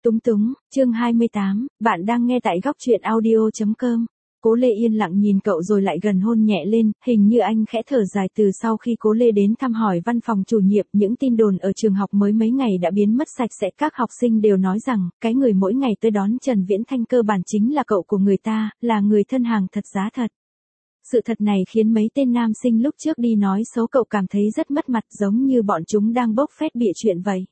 Túng túng, chương 28, bạn đang nghe tại góc truyện audio.com. Cố Lê yên lặng nhìn cậu rồi lại gần hôn nhẹ lên, hình như anh khẽ thở dài từ sau khi Cố Lê đến thăm hỏi văn phòng chủ nhiệm. Những tin đồn ở trường học mới mấy ngày đã biến mất sạch sẽ. Các học sinh đều nói rằng, cái người mỗi ngày tới đón Trần Viễn Thanh cơ bản chính là cậu của người ta, là người thân hàng thật giá thật. Sự thật này khiến mấy tên nam sinh lúc trước đi nói xấu cậu cảm thấy rất mất mặt, giống như bọn chúng đang bốc phét bịa chuyện vậy.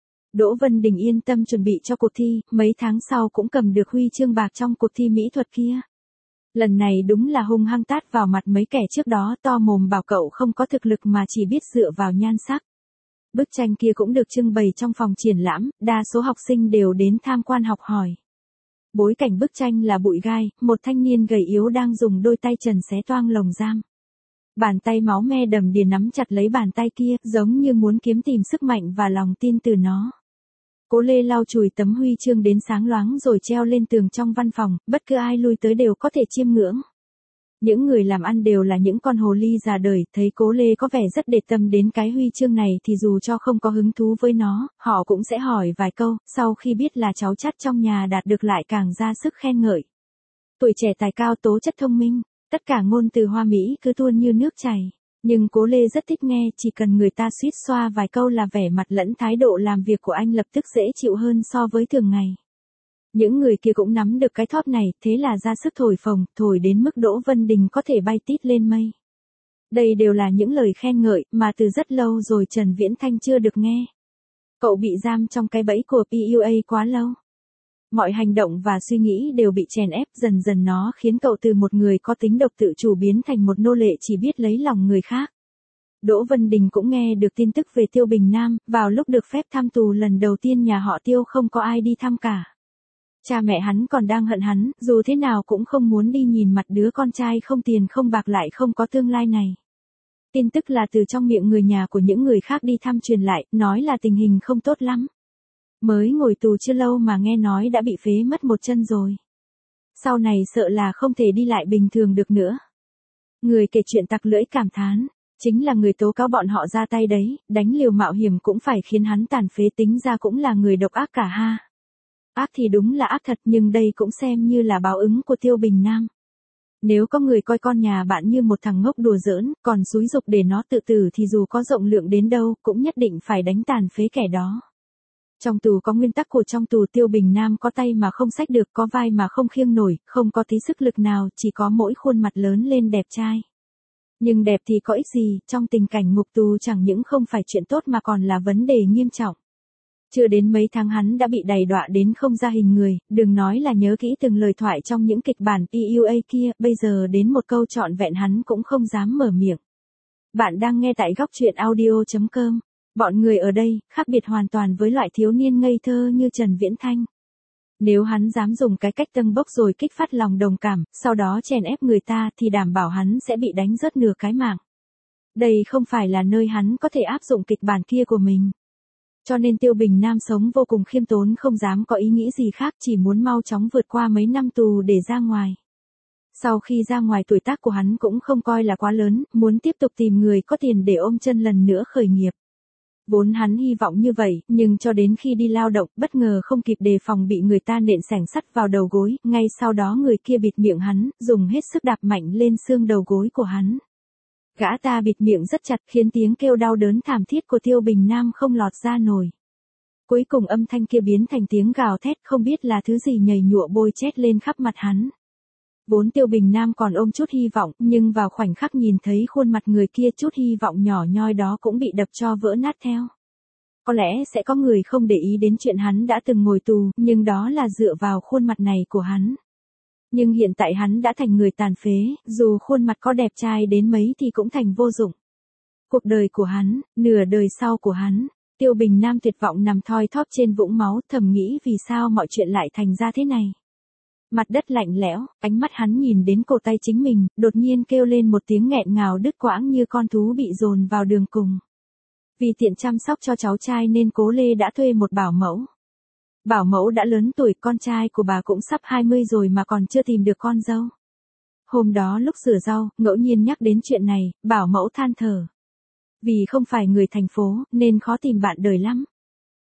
Đỗ Vân Đình yên tâm chuẩn bị cho cuộc thi, mấy tháng sau cũng cầm được huy chương bạc trong cuộc thi mỹ thuật kia. Lần này đúng là hung hăng tát vào mặt mấy kẻ trước đó to mồm bảo cậu không có thực lực mà chỉ biết dựa vào nhan sắc. Bức tranh kia cũng được trưng bày trong phòng triển lãm, đa số học sinh đều đến tham quan học hỏi. Bối cảnh bức tranh là bụi gai, một thanh niên gầy yếu đang dùng đôi tay trần xé toang lồng giam. Bàn tay máu me đầm đìa nắm chặt lấy bàn tay kia, giống như muốn kiếm tìm sức mạnh và lòng tin từ nó. Cố Lê lau chùi tấm huy chương đến sáng loáng rồi treo lên tường trong văn phòng, bất cứ ai lui tới đều có thể chiêm ngưỡng. Những người làm ăn đều là những con hồ ly già đời, thấy Cố Lê có vẻ rất để tâm đến cái huy chương này thì dù cho không có hứng thú với nó, họ cũng sẽ hỏi vài câu, sau khi biết là cháu chắt trong nhà đạt được lại càng ra sức khen ngợi. Tuổi trẻ tài cao tố chất thông minh, tất cả ngôn từ hoa mỹ cứ tuôn như nước chảy. Nhưng Cố Lê rất thích nghe, chỉ cần người ta suýt xoa vài câu là vẻ mặt lẫn thái độ làm việc của anh lập tức dễ chịu hơn so với thường ngày. Những người kia cũng nắm được cái thóp này, thế là ra sức thổi phồng, thổi đến mức Đỗ Vân Đình có thể bay tít lên mây. Đây đều là những lời khen ngợi mà từ rất lâu rồi Trần Viễn Thanh chưa được nghe. Cậu bị giam trong cái bẫy của PUA quá lâu. Mọi hành động và suy nghĩ đều bị chèn ép, dần dần nó khiến cậu từ một người có tính độc tự chủ biến thành một nô lệ chỉ biết lấy lòng người khác. Đỗ Vân Đình cũng nghe được tin tức về Tiêu Bình Nam, vào lúc được phép thăm tù lần đầu tiên nhà họ Tiêu không có ai đi thăm cả. Cha mẹ hắn còn đang hận hắn, dù thế nào cũng không muốn đi nhìn mặt đứa con trai không tiền không bạc lại không có tương lai này. Tin tức là từ trong miệng người nhà của những người khác đi thăm truyền lại, nói là tình hình không tốt lắm. Mới ngồi tù chưa lâu mà nghe nói đã bị phế mất một chân rồi. Sau này sợ là không thể đi lại bình thường được nữa. Người kể chuyện tặc lưỡi cảm thán, chính là người tố cáo bọn họ ra tay đấy, đánh liều mạo hiểm cũng phải khiến hắn tàn phế, tính ra cũng là người độc ác cả ha. Ác thì đúng là ác thật, nhưng đây cũng xem như là báo ứng của Tiêu Bình Nam. Nếu có người coi con nhà bạn như một thằng ngốc đùa giỡn, còn xúi giục để nó tự tử thì dù có rộng lượng đến đâu cũng nhất định phải đánh tàn phế kẻ đó. Trong tù có nguyên tắc của trong tù, Tiêu Bình Nam có tay mà không xách được, có vai mà không khiêng nổi, không có tí sức lực nào, chỉ có mỗi khuôn mặt lớn lên đẹp trai. Nhưng đẹp thì có ích gì, trong tình cảnh ngục tù chẳng những không phải chuyện tốt mà còn là vấn đề nghiêm trọng. Chưa đến mấy tháng hắn đã bị đày đọa đến không ra hình người, đừng nói là nhớ kỹ từng lời thoại trong những kịch bản PUA kia, bây giờ đến một câu trọn vẹn hắn cũng không dám mở miệng. Bạn đang nghe tại góc truyện audio.com. Bọn người ở đây, khác biệt hoàn toàn với loại thiếu niên ngây thơ như Trần Viễn Thanh. Nếu hắn dám dùng cái cách tâng bốc rồi kích phát lòng đồng cảm, sau đó chèn ép người ta thì đảm bảo hắn sẽ bị đánh rớt nửa cái mạng. Đây không phải là nơi hắn có thể áp dụng kịch bản kia của mình. Cho nên Tiêu Bình Nam sống vô cùng khiêm tốn, không dám có ý nghĩ gì khác, chỉ muốn mau chóng vượt qua mấy năm tù để ra ngoài. Sau khi ra ngoài tuổi tác của hắn cũng không coi là quá lớn, muốn tiếp tục tìm người có tiền để ôm chân lần nữa khởi nghiệp. Vốn hắn hy vọng như vậy, nhưng cho đến khi đi lao động, bất ngờ không kịp đề phòng bị người ta nện xẻng sắt vào đầu gối, ngay sau đó người kia bịt miệng hắn, dùng hết sức đạp mạnh lên xương đầu gối của hắn. Gã ta bịt miệng rất chặt khiến tiếng kêu đau đớn thảm thiết của Tiêu Bình Nam không lọt ra nổi. Cuối cùng âm thanh kia biến thành tiếng gào thét không biết là thứ gì nhầy nhụa bôi chét lên khắp mặt hắn. Vốn Tiêu Bình Nam còn ôm chút hy vọng, nhưng vào khoảnh khắc nhìn thấy khuôn mặt người kia, chút hy vọng nhỏ nhoi đó cũng bị đập cho vỡ nát theo. Có lẽ sẽ có người không để ý đến chuyện hắn đã từng ngồi tù, nhưng đó là dựa vào khuôn mặt này của hắn. Nhưng hiện tại hắn đã thành người tàn phế, dù khuôn mặt có đẹp trai đến mấy thì cũng thành vô dụng. Cuộc đời của hắn, nửa đời sau của hắn, Tiêu Bình Nam tuyệt vọng nằm thoi thóp trên vũng máu, thầm nghĩ vì sao mọi chuyện lại thành ra thế này. Mặt đất lạnh lẽo, ánh mắt hắn nhìn đến cổ tay chính mình, đột nhiên kêu lên một tiếng nghẹn ngào đứt quãng như con thú bị dồn vào đường cùng. Vì tiện chăm sóc cho cháu trai nên Cố Lê đã thuê một bảo mẫu. Bảo mẫu đã lớn tuổi, con trai của bà cũng sắp 20 rồi mà còn chưa tìm được con dâu. Hôm đó lúc rửa rau, ngẫu nhiên nhắc đến chuyện này, bảo mẫu than thở. Vì không phải người thành phố, nên khó tìm bạn đời lắm.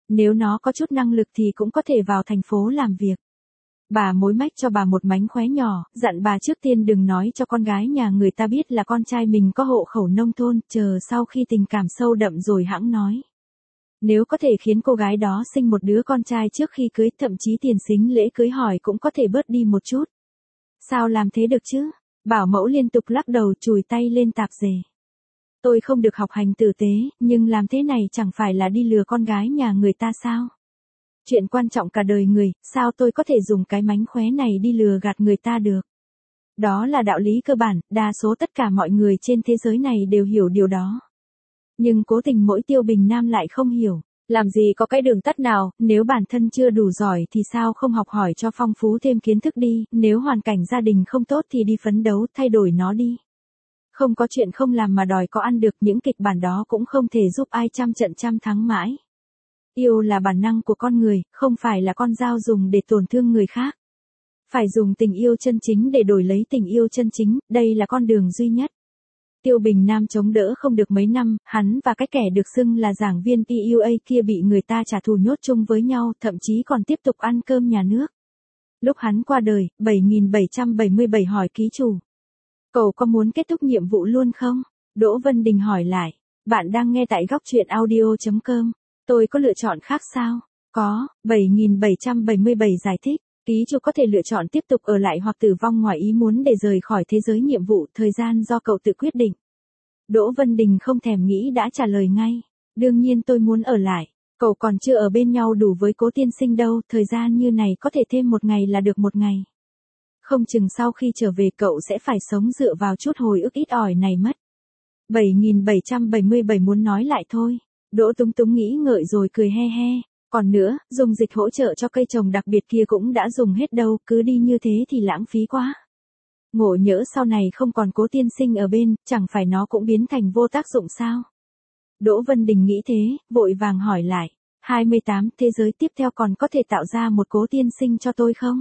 Nếu nó có chút năng lực thì cũng có thể vào thành phố làm việc. Bà mối mách cho bà một mánh khóe nhỏ, dặn bà trước tiên đừng nói cho con gái nhà người ta biết là con trai mình có hộ khẩu nông thôn, chờ sau khi tình cảm sâu đậm rồi hẵng nói. Nếu có thể khiến cô gái đó sinh một đứa con trai trước khi cưới, thậm chí tiền sính lễ cưới hỏi cũng có thể bớt đi một chút. Sao làm thế được chứ? Bảo mẫu liên tục lắc đầu, chùi tay lên tạp dề. Tôi không được học hành tử tế, nhưng làm thế này chẳng phải là đi lừa con gái nhà người ta sao? Chuyện quan trọng cả đời người, sao tôi có thể dùng cái mánh khóe này đi lừa gạt người ta được? Đó là đạo lý cơ bản, đa số tất cả mọi người trên thế giới này đều hiểu điều đó. Nhưng cố tình mỗi Tiêu Bình Nam lại không hiểu. Làm gì có cái đường tắt nào, nếu bản thân chưa đủ giỏi thì sao không học hỏi cho phong phú thêm kiến thức đi, nếu hoàn cảnh gia đình không tốt thì đi phấn đấu, thay đổi nó đi. Không có chuyện không làm mà đòi có ăn được, những kịch bản đó cũng không thể giúp ai trăm trận trăm thắng mãi. Yêu là bản năng của con người, không phải là con dao dùng để tổn thương người khác. Phải dùng tình yêu chân chính để đổi lấy tình yêu chân chính, đây là con đường duy nhất. Tiêu Bình Nam chống đỡ không được mấy năm, hắn và cái kẻ được xưng là giảng viên PUA kia bị người ta trả thù nhốt chung với nhau, thậm chí còn tiếp tục ăn cơm nhà nước. Lúc hắn qua đời, 7777 hỏi ký chủ. Cậu có muốn kết thúc nhiệm vụ luôn không? Đỗ Vân Đình hỏi lại. Bạn đang nghe tại góc truyện audio.com. Tôi có lựa chọn khác sao? Có, 7777 giải thích. Ký chủ có thể lựa chọn tiếp tục ở lại hoặc tử vong ngoài ý muốn để rời khỏi thế giới nhiệm vụ, thời gian do cậu tự quyết định. Đỗ Vân Đình không thèm nghĩ đã trả lời ngay. Đương nhiên tôi muốn ở lại. Cậu còn chưa ở bên nhau đủ với Cố tiên sinh đâu, thời gian như này có thể thêm một ngày là được một ngày. Không chừng sau khi trở về cậu sẽ phải sống dựa vào chút hồi ức ít ỏi này mất. 7777 muốn nói lại thôi. Đỗ Túng Túng nghĩ ngợi rồi cười he he. Còn nữa, dùng dịch hỗ trợ cho cây trồng đặc biệt kia cũng đã dùng hết đâu, cứ đi như thế thì lãng phí quá. Ngộ nhỡ sau này không còn Cố tiên sinh ở bên, chẳng phải nó cũng biến thành vô tác dụng sao? Đỗ Vân Đình nghĩ thế, vội vàng hỏi lại. 28, thế giới tiếp theo còn có thể tạo ra một Cố tiên sinh cho tôi không?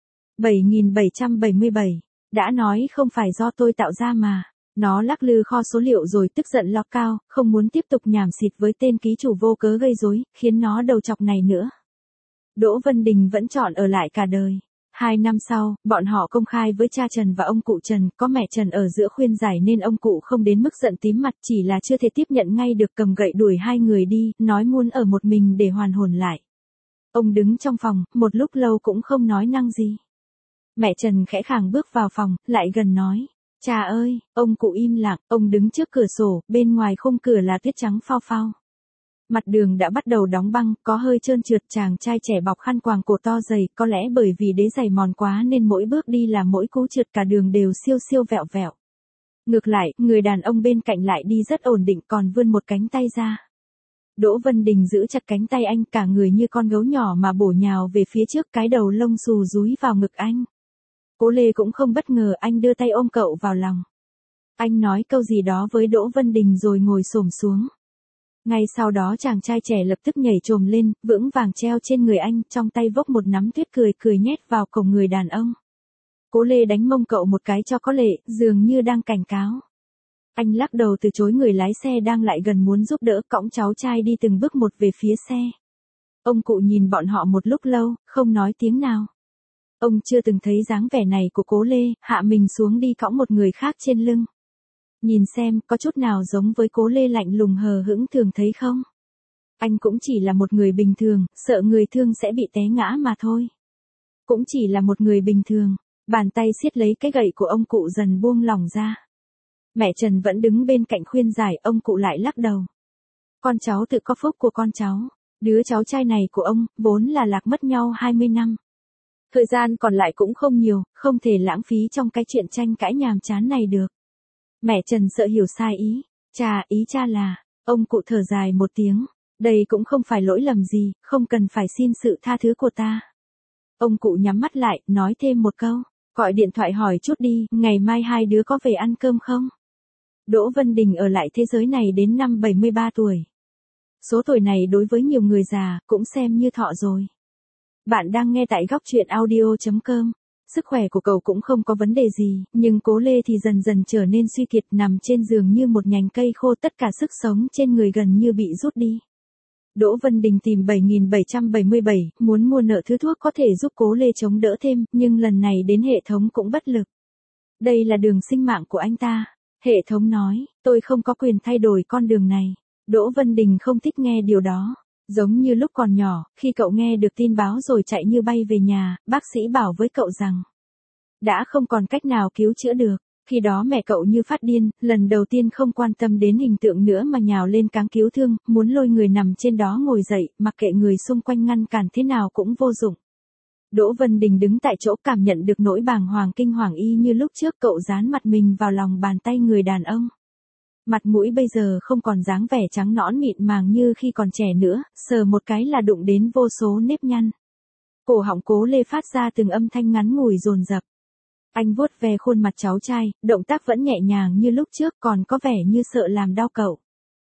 7777, đã nói không phải do tôi tạo ra mà. Nó lắc lư kho số liệu rồi tức giận lo cao, không muốn tiếp tục nhảm xịt với tên ký chủ vô cớ gây rối, khiến nó đầu chọc này nữa. Đỗ Vân Đình vẫn chọn ở lại cả đời. 2 năm sau, bọn họ công khai với cha Trần và ông cụ Trần, có mẹ Trần ở giữa khuyên giải nên ông cụ không đến mức giận tím mặt, chỉ là chưa thể tiếp nhận ngay được, cầm gậy đuổi hai người đi, nói muốn ở một mình để hoàn hồn lại. Ông đứng trong phòng, một lúc lâu cũng không nói năng gì. Mẹ Trần khẽ khàng bước vào phòng, lại gần nói. Cha ơi, ông cụ im lặng, ông đứng trước cửa sổ, bên ngoài khung cửa là tuyết trắng phao phao. Mặt đường đã bắt đầu đóng băng, có hơi trơn trượt, chàng trai trẻ bọc khăn quàng cổ to dày, có lẽ bởi vì đế giày mòn quá nên mỗi bước đi là mỗi cú trượt cả đường đều siêu siêu vẹo vẹo. Ngược lại, người đàn ông bên cạnh lại đi rất ổn định, còn vươn một cánh tay ra. Đỗ Vân Đình giữ chặt cánh tay anh, cả người như con gấu nhỏ mà bổ nhào về phía trước, cái đầu lông xù dúi vào ngực anh. Cố Lê cũng không bất ngờ, anh đưa tay ôm cậu vào lòng. Anh nói câu gì đó với Đỗ Vân Đình rồi ngồi xổm xuống. Ngay sau đó chàng trai trẻ lập tức nhảy chồm lên, vững vàng treo trên người anh, trong tay vốc một nắm tuyết, cười cười nhét vào cổng người đàn ông. Cố Lê đánh mông cậu một cái cho có lệ, dường như đang cảnh cáo. Anh lắc đầu từ chối người lái xe đang lại gần muốn giúp đỡ, cõng cháu trai đi từng bước một về phía xe. Ông cụ nhìn bọn họ một lúc lâu, không nói tiếng nào. Ông chưa từng thấy dáng vẻ này của Cố Lê, hạ mình xuống đi cõng một người khác trên lưng. Nhìn xem, có chút nào giống với Cố Lê lạnh lùng hờ hững thường thấy không? Anh cũng chỉ là một người bình thường, sợ người thương sẽ bị té ngã mà thôi. Cũng chỉ là một người bình thường, bàn tay siết lấy cái gậy của ông cụ dần buông lỏng ra. Mẹ Trần vẫn đứng bên cạnh khuyên giải, ông cụ lại lắc đầu. Con cháu tự có phúc của con cháu, đứa cháu trai này của ông, vốn là lạc mất nhau 20 năm. Thời gian còn lại cũng không nhiều, không thể lãng phí trong cái chuyện tranh cãi nhàm chán này được. Mẹ Trần sợ hiểu sai ý. Cha, ý cha là, ông cụ thở dài một tiếng. Đây cũng không phải lỗi lầm gì, không cần phải xin sự tha thứ của ta. Ông cụ nhắm mắt lại, nói thêm một câu. Gọi điện thoại hỏi chút đi, ngày mai hai đứa có về ăn cơm không? Đỗ Vân Đình ở lại thế giới này đến năm 73 tuổi. Số tuổi này đối với nhiều người già, cũng xem như thọ rồi. Bạn đang nghe tại góc truyện audio.com. Sức khỏe của cậu cũng không có vấn đề gì, nhưng Cố Lê thì dần dần trở nên suy kiệt, nằm trên giường như một nhành cây khô, tất cả sức sống trên người gần như bị rút đi. Đỗ Vân Đình tìm 7777, muốn mua nợ thứ thuốc có thể giúp Cố Lê chống đỡ thêm, nhưng lần này đến hệ thống cũng bất lực. Đây là đường sinh mạng của anh ta. Hệ thống nói, tôi không có quyền thay đổi con đường này. Đỗ Vân Đình không thích nghe điều đó. Giống như lúc còn nhỏ, khi cậu nghe được tin báo rồi chạy như bay về nhà, bác sĩ bảo với cậu rằng đã không còn cách nào cứu chữa được. Khi đó mẹ cậu như phát điên, lần đầu tiên không quan tâm đến hình tượng nữa mà nhào lên cáng cứu thương, muốn lôi người nằm trên đó ngồi dậy, mặc kệ người xung quanh ngăn cản thế nào cũng vô dụng. Đỗ Vân Đình đứng tại chỗ cảm nhận được nỗi bàng hoàng kinh hoàng y như lúc trước, cậu dán mặt mình vào lòng bàn tay người đàn ông. Mặt mũi bây giờ không còn dáng vẻ trắng nõn mịn màng như khi còn trẻ nữa, sờ một cái là đụng đến vô số nếp nhăn. Cổ họng Cố Lê phát ra từng âm thanh ngắn ngủi dồn dập. Anh vuốt ve khuôn mặt cháu trai, động tác vẫn nhẹ nhàng như lúc trước, còn có vẻ như sợ làm đau cậu.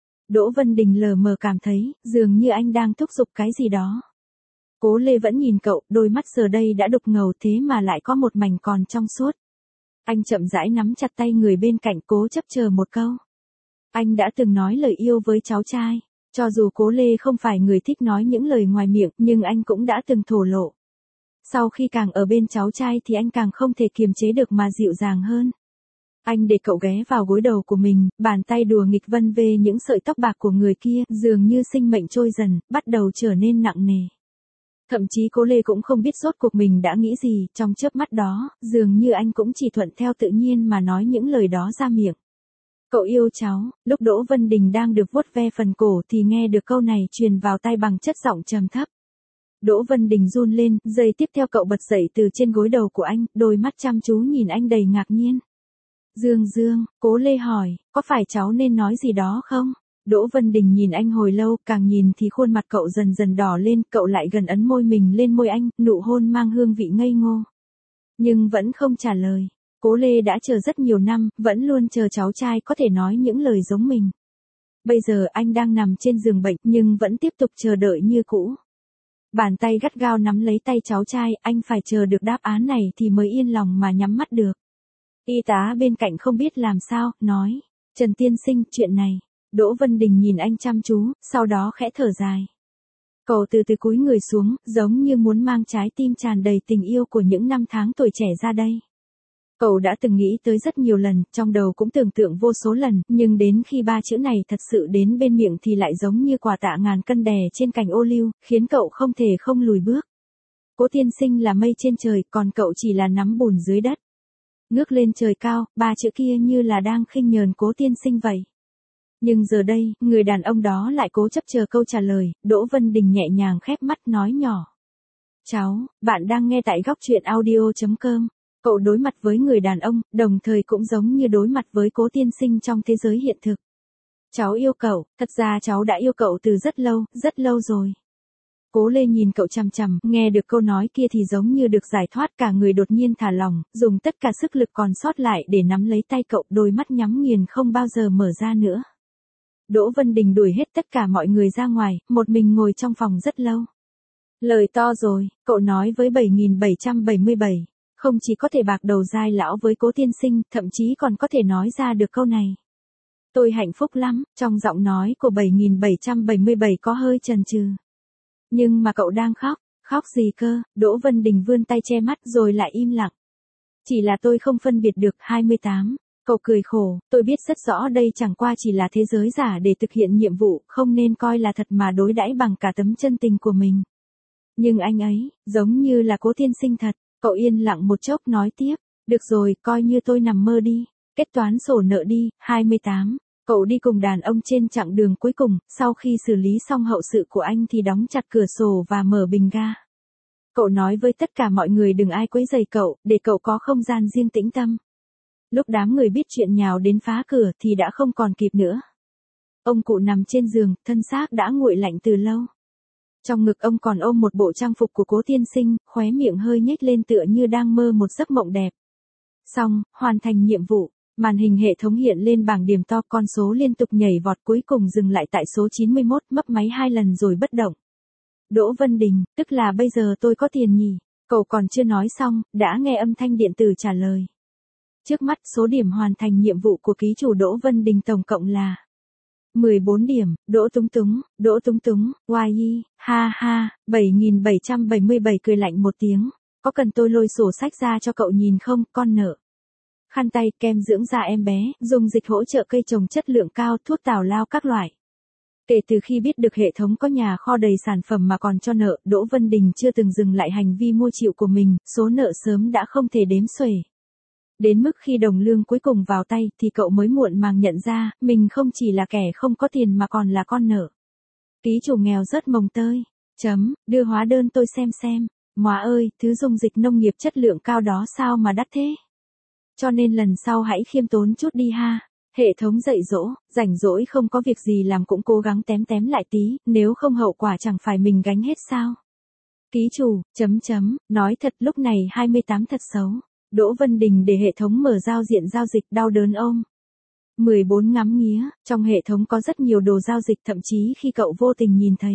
Đỗ Vân Đình lờ mờ cảm thấy, dường như anh đang thúc giục cái gì đó. Cố Lê vẫn nhìn cậu, đôi mắt giờ đây đã đục ngầu thế mà lại có một mảnh còn trong suốt. Anh chậm rãi nắm chặt tay người bên cạnh, cố chấp chờ một câu. Anh đã từng nói lời yêu với cháu trai. Cho dù Cố Lê không phải người thích nói những lời ngoài miệng, nhưng anh cũng đã từng thổ lộ. Sau khi càng ở bên cháu trai thì anh càng không thể kiềm chế được mà dịu dàng hơn. Anh để cậu ghé vào gối đầu của mình, bàn tay đùa nghịch vân về những sợi tóc bạc của người kia, dường như sinh mệnh trôi dần, bắt đầu trở nên nặng nề. Thậm chí Cố Lê cũng không biết rốt cuộc mình đã nghĩ gì, trong chớp mắt đó, dường như anh cũng chỉ thuận theo tự nhiên mà nói những lời đó ra miệng. Cậu yêu cháu. Lúc Đỗ Vân Đình đang được vuốt ve phần cổ thì nghe được câu này truyền vào tai bằng chất giọng trầm thấp. Đỗ Vân Đình run lên, giây tiếp theo cậu bật dậy từ trên gối đầu của anh, đôi mắt chăm chú nhìn anh đầy ngạc nhiên. Dương Dương, Cố Lê hỏi, có phải cháu nên nói gì đó không? Đỗ Vân Đình nhìn anh hồi lâu, càng nhìn thì khuôn mặt cậu dần dần đỏ lên, cậu lại gần ấn môi mình lên môi anh, nụ hôn mang hương vị ngây ngô. Nhưng vẫn không trả lời. Cố Lê đã chờ rất nhiều năm, vẫn luôn chờ cháu trai có thể nói những lời giống mình. Bây giờ anh đang nằm trên giường bệnh nhưng vẫn tiếp tục chờ đợi như cũ. Bàn tay gắt gao nắm lấy tay cháu trai, anh phải chờ được đáp án này thì mới yên lòng mà nhắm mắt được. Y tá bên cạnh không biết làm sao, nói, Trần tiên sinh, chuyện này. Đỗ Vân Đình nhìn anh chăm chú, sau đó khẽ thở dài. Cậu từ từ cúi người xuống, giống như muốn mang trái tim tràn đầy tình yêu của những năm tháng tuổi trẻ ra đây. Cậu đã từng nghĩ tới rất nhiều lần, trong đầu cũng tưởng tượng vô số lần, nhưng đến khi ba chữ này thật sự đến bên miệng thì lại giống như quả tạ ngàn cân đè trên cành ô liu, khiến cậu không thể không lùi bước. Cố tiên sinh là mây trên trời, còn cậu chỉ là nắm bùn dưới đất. Ngước lên trời cao, ba chữ kia như là đang khinh nhờn Cố tiên sinh vậy. Nhưng giờ đây, người đàn ông đó lại cố chấp chờ câu trả lời. Đỗ Vân Đình nhẹ nhàng khép mắt nói nhỏ. Cháu, bạn đang nghe tại góc truyện audio.com. Cậu đối mặt với người đàn ông, đồng thời cũng giống như đối mặt với Cố tiên sinh trong thế giới hiện thực. Cháu yêu cậu, thật ra cháu đã yêu cậu từ rất lâu rồi. Cố Lê nhìn cậu chằm chằm, nghe được câu nói kia thì giống như được giải thoát, cả người đột nhiên thả lỏng, dùng tất cả sức lực còn sót lại để nắm lấy tay cậu, đôi mắt nhắm nghiền không bao giờ mở ra nữa. Đỗ Vân Đình đuổi hết tất cả mọi người ra ngoài, một mình ngồi trong phòng rất lâu. Lời to rồi, cậu nói với 7777. Không chỉ có thể bạc đầu dai lão với Cố tiên sinh, thậm chí còn có thể nói ra được câu này. Tôi hạnh phúc lắm, trong giọng nói của 7777 có hơi chần chừ. Nhưng mà cậu đang khóc, khóc gì cơ? Đỗ Vân Đình vươn tay che mắt rồi lại im lặng. Chỉ là tôi không phân biệt được. 28. Cậu cười khổ, tôi biết rất rõ đây chẳng qua chỉ là thế giới giả để thực hiện nhiệm vụ, không nên coi là thật mà đối đãi bằng cả tấm chân tình của mình. Nhưng anh ấy, giống như là Cố tiên sinh thật. Cậu yên lặng một chốc nói tiếp, được rồi, coi như tôi nằm mơ đi, kết toán sổ nợ đi. 28. Cậu đi cùng đàn ông trên chặng đường cuối cùng, sau khi xử lý xong hậu sự của anh thì đóng chặt cửa sổ và mở bình ga. Cậu nói với tất cả mọi người đừng ai quấy rầy cậu, để cậu có không gian riêng tĩnh tâm. Lúc đám người biết chuyện nhào đến phá cửa thì đã không còn kịp nữa. Ông cụ nằm trên giường, thân xác đã nguội lạnh từ lâu. Trong ngực ông còn ôm một bộ trang phục của Cố tiên sinh, khóe miệng hơi nhếch lên tựa như đang mơ một giấc mộng đẹp. Xong, hoàn thành nhiệm vụ, màn hình hệ thống hiện lên bảng điểm to, con số liên tục nhảy vọt cuối cùng dừng lại tại số 91, mấp máy 2 lần rồi bất động. Đỗ Vân Đình, tức là bây giờ tôi có tiền nhỉ? Cậu còn chưa nói xong, đã nghe âm thanh điện tử trả lời. Trước mắt số điểm hoàn thành nhiệm vụ của ký chủ Đỗ Vân Đình tổng cộng là 14 điểm, Đỗ Túng Túng, YE, ha ha, 7777 cười lạnh một tiếng. Có cần tôi lôi sổ sách ra cho cậu nhìn không, con nợ. Khăn tay, kem dưỡng da em bé, dùng dịch hỗ trợ cây trồng chất lượng cao, thuốc tào lao các loại. Kể từ khi biết được hệ thống có nhà kho đầy sản phẩm mà còn cho nợ, Đỗ Vân Đình chưa từng dừng lại hành vi mua chịu của mình, số nợ sớm đã không thể đếm xuể. Đến mức khi đồng lương cuối cùng vào tay thì cậu mới muộn màng nhận ra, mình không chỉ là kẻ không có tiền mà còn là con nợ. Ký chủ nghèo rớt mồng tơi. Đưa hóa đơn tôi xem. Móa ơi, thứ dung dịch nông nghiệp chất lượng cao đó sao mà đắt thế? Cho nên lần sau hãy khiêm tốn chút đi ha. Hệ thống dạy dỗ, rảnh rỗi không có việc gì làm cũng cố gắng tém lại tí, nếu không hậu quả chẳng phải mình gánh hết sao? Ký chủ, nói thật lúc này 28 thật xấu. Đỗ Vân Đình để hệ thống mở giao diện giao dịch đau đớn ôm. 14 ngắm nghía, trong hệ thống có rất nhiều đồ giao dịch thậm chí khi cậu vô tình nhìn thấy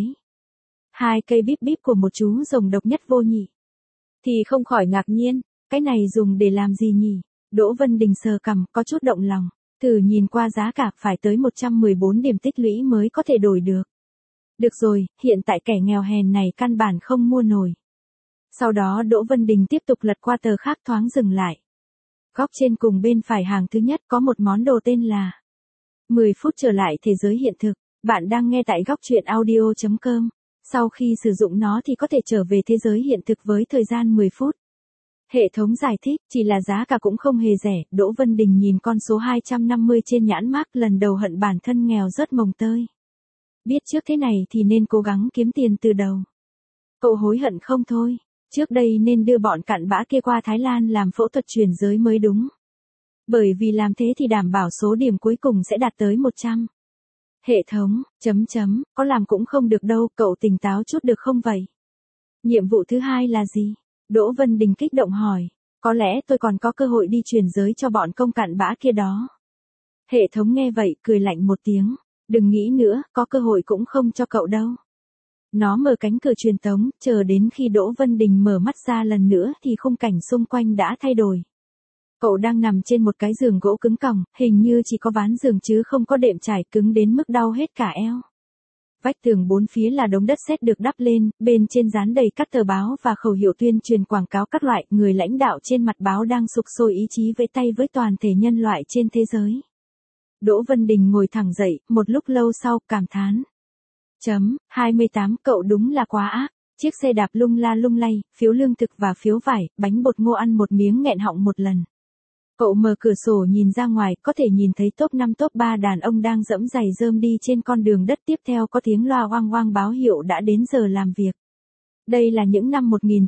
2 cây bíp bíp của một chú rồng độc nhất vô nhị. Thì không khỏi ngạc nhiên, cái này dùng để làm gì nhỉ? Đỗ Vân Đình sờ cằm, có chút động lòng. Thử nhìn qua giá cả phải tới 114 điểm tích lũy mới có thể đổi được. Được rồi, hiện tại kẻ nghèo hèn này căn bản không mua nổi. Sau đó Đỗ Vân Đình tiếp tục lật qua tờ khác thoáng dừng lại. Góc trên cùng bên phải hàng thứ nhất có một món đồ tên là 10 phút trở lại thế giới hiện thực. Bạn đang nghe tại góc truyện audio.com. Sau khi sử dụng nó thì có thể trở về thế giới hiện thực với thời gian 10 phút. Hệ thống giải thích, chỉ là giá cả cũng không hề rẻ. Đỗ Vân Đình nhìn con số 250 trên nhãn mác, lần đầu hận bản thân nghèo rớt mồng tơi. Biết trước thế này thì nên cố gắng kiếm tiền từ đầu. Cậu hối hận không thôi, trước đây nên đưa bọn cặn bã kia qua Thái Lan làm phẫu thuật chuyển giới mới đúng. Bởi vì làm thế thì đảm bảo số điểm cuối cùng sẽ đạt tới 100. Hệ thống, có làm cũng không được đâu, cậu tỉnh táo chút được không vậy? Nhiệm vụ thứ hai là gì? Đỗ Vân Đình kích động hỏi, có lẽ tôi còn có cơ hội đi chuyển giới cho bọn công cặn bã kia đó. Hệ thống nghe vậy cười lạnh một tiếng, đừng nghĩ nữa, có cơ hội cũng không cho cậu đâu. Nó mở cánh cửa truyền tống, chờ đến khi Đỗ Vân Đình mở mắt ra lần nữa thì khung cảnh xung quanh đã thay đổi. Cậu đang nằm trên một cái giường gỗ cứng còng, hình như chỉ có ván giường chứ không có đệm trải, cứng đến mức đau hết cả eo. Vách tường bốn phía là đống đất sét được đắp lên, bên trên dán đầy các tờ báo và khẩu hiệu tuyên truyền quảng cáo các loại. Người lãnh đạo trên mặt báo đang sục sôi ý chí vẫy tay với toàn thể nhân loại trên thế giới. Đỗ Vân Đình ngồi thẳng dậy, một lúc lâu sau, cảm thán. 28, cậu đúng là quá ác. Chiếc xe đạp lung la lung lay, phiếu lương thực và phiếu vải, bánh bột ngô ăn một miếng nghẹn họng một lần. Cậu mở cửa sổ nhìn ra ngoài, có thể nhìn thấy top 5 top 3 đàn ông đang dẫm giày rơm đi trên con đường đất, tiếp theo có tiếng loa oang oang báo hiệu đã đến giờ làm việc. Đây là những năm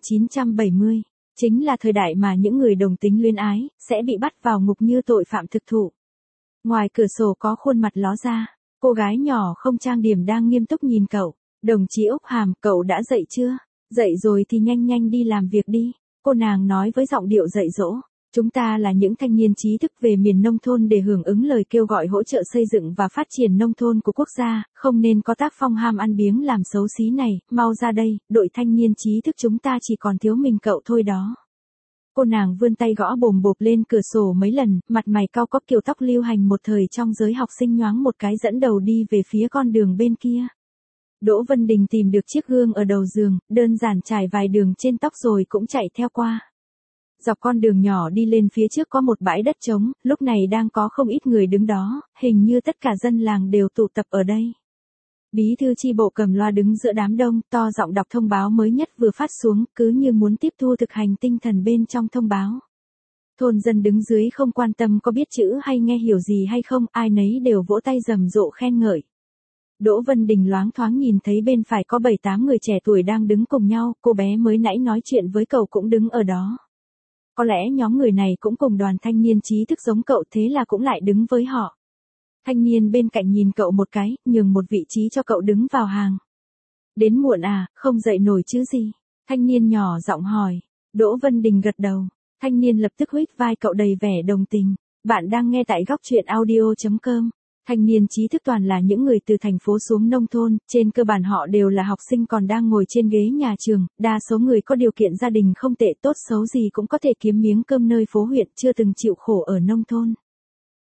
1970, chính là thời đại mà những người đồng tính luyến ái sẽ bị bắt vào ngục như tội phạm thực thụ. Ngoài cửa sổ có khuôn mặt ló ra, cô gái nhỏ không trang điểm đang nghiêm túc nhìn cậu. Đồng chí Úc Hàm, cậu đã dậy chưa? Dậy rồi thì nhanh đi làm việc đi, cô nàng nói với giọng điệu dạy dỗ. Chúng ta là những thanh niên trí thức về miền nông thôn để hưởng ứng lời kêu gọi hỗ trợ xây dựng và phát triển nông thôn của quốc gia, không nên có tác phong ham ăn biếng làm xấu xí này, mau ra đây, đội thanh niên trí thức chúng ta chỉ còn thiếu mình cậu thôi đó. Cô nàng vươn tay gõ bồm bộp lên cửa sổ mấy lần, mặt mày cau có kiểu tóc lưu hành một thời trong giới học sinh nhoáng một cái dẫn đầu đi về phía con đường bên kia. Đỗ Vân Đình tìm được chiếc gương ở đầu giường, đơn giản trải vài đường trên tóc rồi cũng chạy theo qua. Dọc con đường nhỏ đi lên phía trước có một bãi đất trống, lúc này đang có không ít người đứng đó, hình như tất cả dân làng đều tụ tập ở đây. Bí thư chi bộ cầm loa đứng giữa đám đông, to giọng đọc thông báo mới nhất vừa phát xuống, cứ như muốn tiếp thu thực hành tinh thần bên trong thông báo. Thôn dân đứng dưới không quan tâm có biết chữ hay nghe hiểu gì hay không, ai nấy đều vỗ tay rầm rộ khen ngợi. Đỗ Vân Đình loáng thoáng nhìn thấy bên phải có 7-8 người trẻ tuổi đang đứng cùng nhau, cô bé mới nãy nói chuyện với cậu cũng đứng ở đó. Có lẽ nhóm người này cũng cùng đoàn thanh niên trí thức giống cậu, thế là cũng lại đứng với họ. Thanh niên bên cạnh nhìn cậu một cái, nhường một vị trí cho cậu đứng vào hàng. Đến muộn à, không dậy nổi chứ gì? Thanh niên nhỏ giọng hỏi. Đỗ Vân Đình gật đầu. Thanh niên lập tức huých vai cậu đầy vẻ đồng tình. Bạn đang nghe tại góc truyện audio.com. Thanh niên trí thức toàn là những người từ thành phố xuống nông thôn, trên cơ bản họ đều là học sinh còn đang ngồi trên ghế nhà trường, đa số người có điều kiện gia đình không tệ, tốt xấu gì cũng có thể kiếm miếng cơm nơi phố huyện, chưa từng chịu khổ ở nông thôn.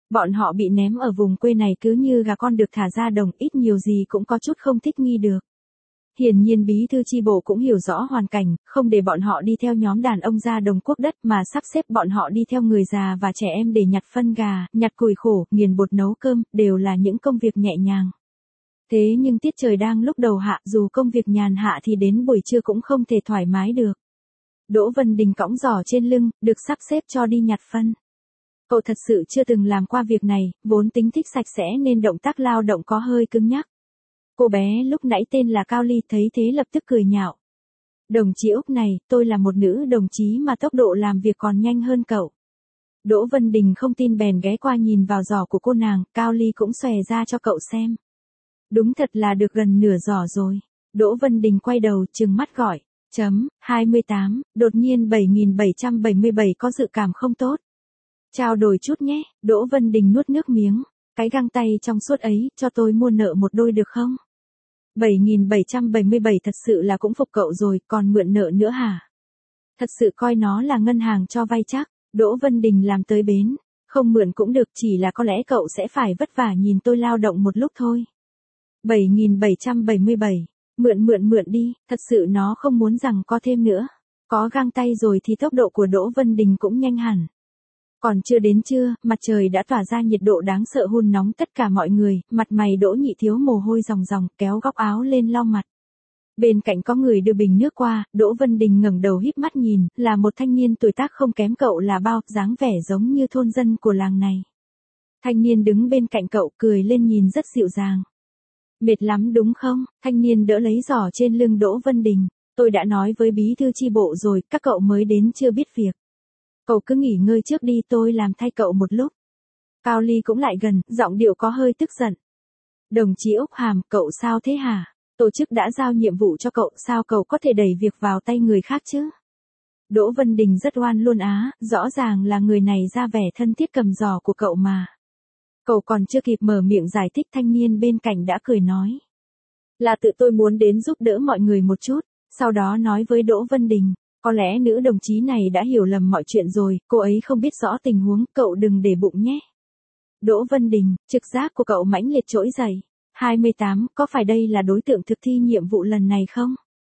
Bọn họ bị ném ở vùng quê này cứ như gà con được thả ra đồng, ít nhiều gì cũng có chút không thích nghi được. Hiển nhiên bí thư chi bộ cũng hiểu rõ hoàn cảnh, không để bọn họ đi theo nhóm đàn ông ra đồng cuốc đất mà sắp xếp bọn họ đi theo người già và trẻ em để nhặt phân gà, nhặt củi khổ, nghiền bột nấu cơm, đều là những công việc nhẹ nhàng. Thế nhưng tiết trời đang lúc đầu hạ, dù công việc nhàn hạ thì đến buổi trưa cũng không thể thoải mái được. Đỗ Vân Đình cõng giỏ trên lưng, được sắp xếp cho đi nhặt phân. Cậu thật sự chưa từng làm qua việc này, vốn tính thích sạch sẽ nên động tác lao động có hơi cứng nhắc. Cô bé lúc nãy tên là Cao Ly thấy thế lập tức cười nhạo. Đồng chí Úc này, tôi là một nữ đồng chí mà tốc độ làm việc còn nhanh hơn cậu. Đỗ Vân Đình không tin bèn ghé qua nhìn vào giỏ của cô nàng, Cao Ly cũng xòe ra cho cậu xem. Đúng thật là được gần nửa giỏ rồi. Đỗ Vân Đình quay đầu trừng mắt gọi. 28, đột nhiên 7777 có dự cảm không tốt. Trao đổi chút nhé, Đỗ Vân Đình nuốt nước miếng. Cái găng tay trong suốt ấy, cho tôi mua nợ một đôi được không? 7777 thật sự là cũng phục cậu rồi, còn mượn nợ nữa hả? Thật sự coi nó là ngân hàng cho vay chắc. Đỗ Vân Đình làm tới bến. Không mượn cũng được, chỉ là có lẽ cậu sẽ phải vất vả nhìn tôi lao động một lúc thôi. 7777. Mượn đi, thật sự nó không muốn rằng có thêm nữa. Có găng tay rồi thì tốc độ của Đỗ Vân Đình cũng nhanh hẳn. Còn chưa đến trưa, mặt trời đã tỏa ra nhiệt độ đáng sợ hun nóng tất cả mọi người, mặt mày Đỗ Nhị Thiếu mồ hôi ròng ròng, kéo góc áo lên lau mặt. Bên cạnh có người đưa bình nước qua, Đỗ Vân Đình ngẩng đầu híp mắt nhìn, là một thanh niên tuổi tác không kém cậu là bao, dáng vẻ giống như thôn dân của làng này. Thanh niên đứng bên cạnh cậu cười lên nhìn rất dịu dàng. Mệt lắm đúng không? Thanh niên đỡ lấy giỏ trên lưng Đỗ Vân Đình. Tôi đã nói với bí thư chi bộ rồi, các cậu mới đến chưa biết việc. Cậu cứ nghỉ ngơi trước đi, tôi làm thay cậu một lúc. Cao Ly cũng lại gần, giọng điệu có hơi tức giận. Đồng chí Úc Hàm, cậu sao thế hả? Tổ chức đã giao nhiệm vụ cho cậu, sao cậu có thể đẩy việc vào tay người khác chứ? Đỗ Vân Đình rất oan luôn á, rõ ràng là người này ra vẻ thân thiết cầm giỏ của cậu mà. Cậu còn chưa kịp mở miệng giải thích, thanh niên bên cạnh đã cười nói. Là tự tôi muốn đến giúp đỡ mọi người một chút, sau đó nói với Đỗ Vân Đình. Có lẽ nữ đồng chí này đã hiểu lầm mọi chuyện rồi, cô ấy không biết rõ tình huống, cậu đừng để bụng nhé. Đỗ Vân Đình, trực giác của cậu mãnh liệt trỗi dậy. 28, có phải đây là đối tượng thực thi nhiệm vụ lần này không?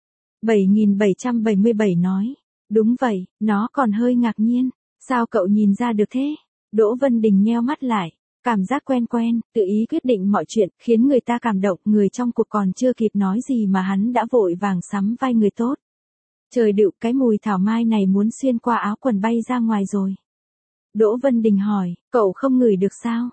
7777 nói. Đúng vậy, nó còn hơi ngạc nhiên. Sao cậu nhìn ra được thế? Đỗ Vân Đình nheo mắt lại. Cảm giác quen quen, tự ý quyết định mọi chuyện, khiến người ta cảm động, người trong cuộc còn chưa kịp nói gì mà hắn đã vội vàng sắm vai người tốt. Trời đựu, cái mùi thảo mai này muốn xuyên qua áo quần bay ra ngoài rồi. Đỗ Vân Đình hỏi, cậu không ngửi được sao?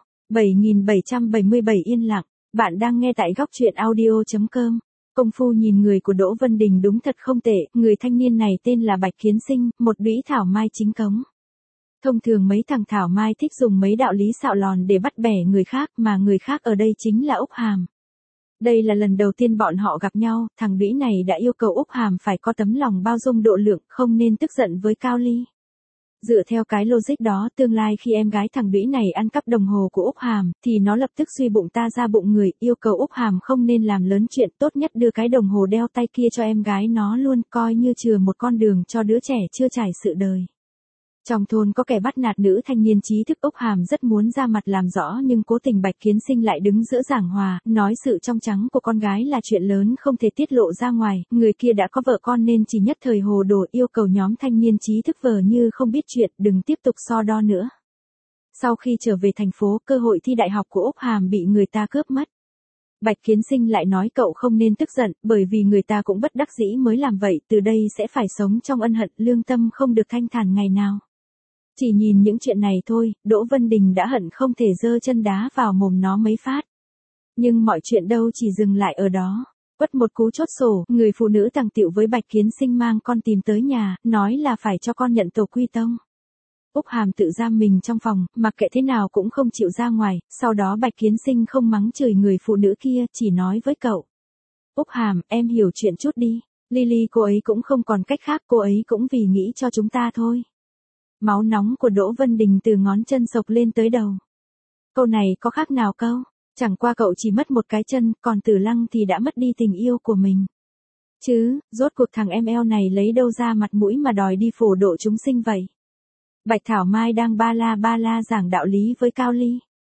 7777 yên lặng, bạn đang nghe tại góc truyện audio.com. Công phu nhìn người của Đỗ Vân Đình đúng thật không tệ, người thanh niên này tên là Bạch Kiến Sinh, một lũy thảo mai chính cống. Thông thường mấy thằng thảo mai thích dùng mấy đạo lý xạo lòn để bắt bẻ người khác, mà người khác ở đây chính là Úc Hàm. Đây là lần đầu tiên bọn họ gặp nhau, thằng Lũy này đã yêu cầu Úc Hàm phải có tấm lòng bao dung độ lượng, không nên tức giận với Cao Ly. Dựa theo cái logic đó, tương lai khi em gái thằng Lũy này ăn cắp đồng hồ của Úc Hàm, thì nó lập tức suy bụng ta ra bụng người, yêu cầu Úc Hàm không nên làm lớn chuyện, tốt nhất đưa cái đồng hồ đeo tay kia cho em gái nó luôn, coi như chừa một con đường cho đứa trẻ chưa trải sự đời. Trong thôn có kẻ bắt nạt nữ thanh niên trí thức, Úc Hàm rất muốn ra mặt làm rõ nhưng cố tình Bạch Kiến Sinh lại đứng giữa giảng hòa, nói sự trong trắng của con gái là chuyện lớn không thể tiết lộ ra ngoài, người kia đã có vợ con nên chỉ nhất thời hồ đồ, yêu cầu nhóm thanh niên trí thức vờ như không biết chuyện, đừng tiếp tục so đo nữa. Sau khi trở về thành phố, cơ hội thi đại học của Úc Hàm bị người ta cướp mất. Bạch Kiến Sinh lại nói cậu không nên tức giận, bởi vì người ta cũng bất đắc dĩ mới làm vậy, từ đây sẽ phải sống trong ân hận, lương tâm không được thanh thản ngày nào. Chỉ nhìn những chuyện này thôi, Đỗ Vân Đình đã hận không thể giơ chân đá vào mồm nó mấy phát. Nhưng mọi chuyện đâu chỉ dừng lại ở đó. Quất một cú chốt sổ, người phụ nữ tàng tiệu với Bạch Kiến Sinh mang con tìm tới nhà, nói là phải cho con nhận tổ quy tông. Úc Hàm tự giam mình trong phòng, mặc kệ thế nào cũng không chịu ra ngoài, sau đó Bạch Kiến Sinh không mắng chửi người phụ nữ kia, chỉ nói với cậu. Úc Hàm, em hiểu chuyện chút đi, Lily cô ấy cũng không còn cách khác, cô ấy cũng vì nghĩ cho chúng ta thôi. Máu nóng của Đỗ Vân Đình từ ngón chân xộc lên tới đầu. Câu này có khác nào câu, chẳng qua cậu chỉ mất một cái chân, còn Tử Lăng thì đã mất đi tình yêu của mình. Chứ, rốt cuộc thằng em eo này lấy đâu ra mặt mũi mà đòi đi phổ độ chúng sinh vậy. Bạch Thảo Mai đang ba la giảng đạo lý với Cao Ly.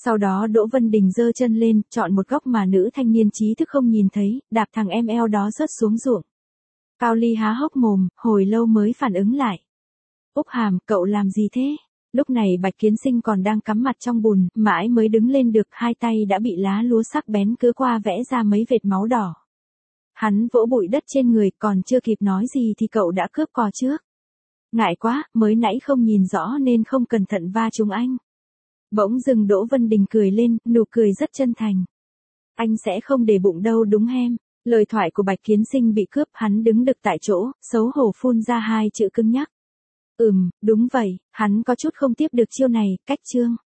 Sau đó Đỗ Vân Đình giơ chân lên, chọn một góc mà nữ thanh niên trí thức không nhìn thấy, đạp thằng em eo đó rớt xuống ruộng. Cao Ly há hốc mồm, hồi lâu mới phản ứng lại. Úc Hàm, cậu làm gì thế? Lúc này Bạch Kiến Sinh còn đang cắm mặt trong bùn, mãi mới đứng lên được, hai tay đã bị lá lúa sắc bén cứa qua vẽ ra mấy vệt máu đỏ. Hắn vỗ bụi đất trên người, còn chưa kịp nói gì thì cậu đã cướp cò trước. Ngại quá, mới nãy không nhìn rõ nên không cẩn thận va trúng anh. Bỗng dưng Đỗ Vân Đình cười lên, nụ cười rất chân thành. Anh sẽ không để bụng đâu đúng hem. Lời thoại của Bạch Kiến Sinh bị cướp, hắn đứng đực tại chỗ, xấu hổ phun ra hai chữ cứng nhắc. Đúng vậy, hắn có chút không tiếp được chiêu này, cách chương.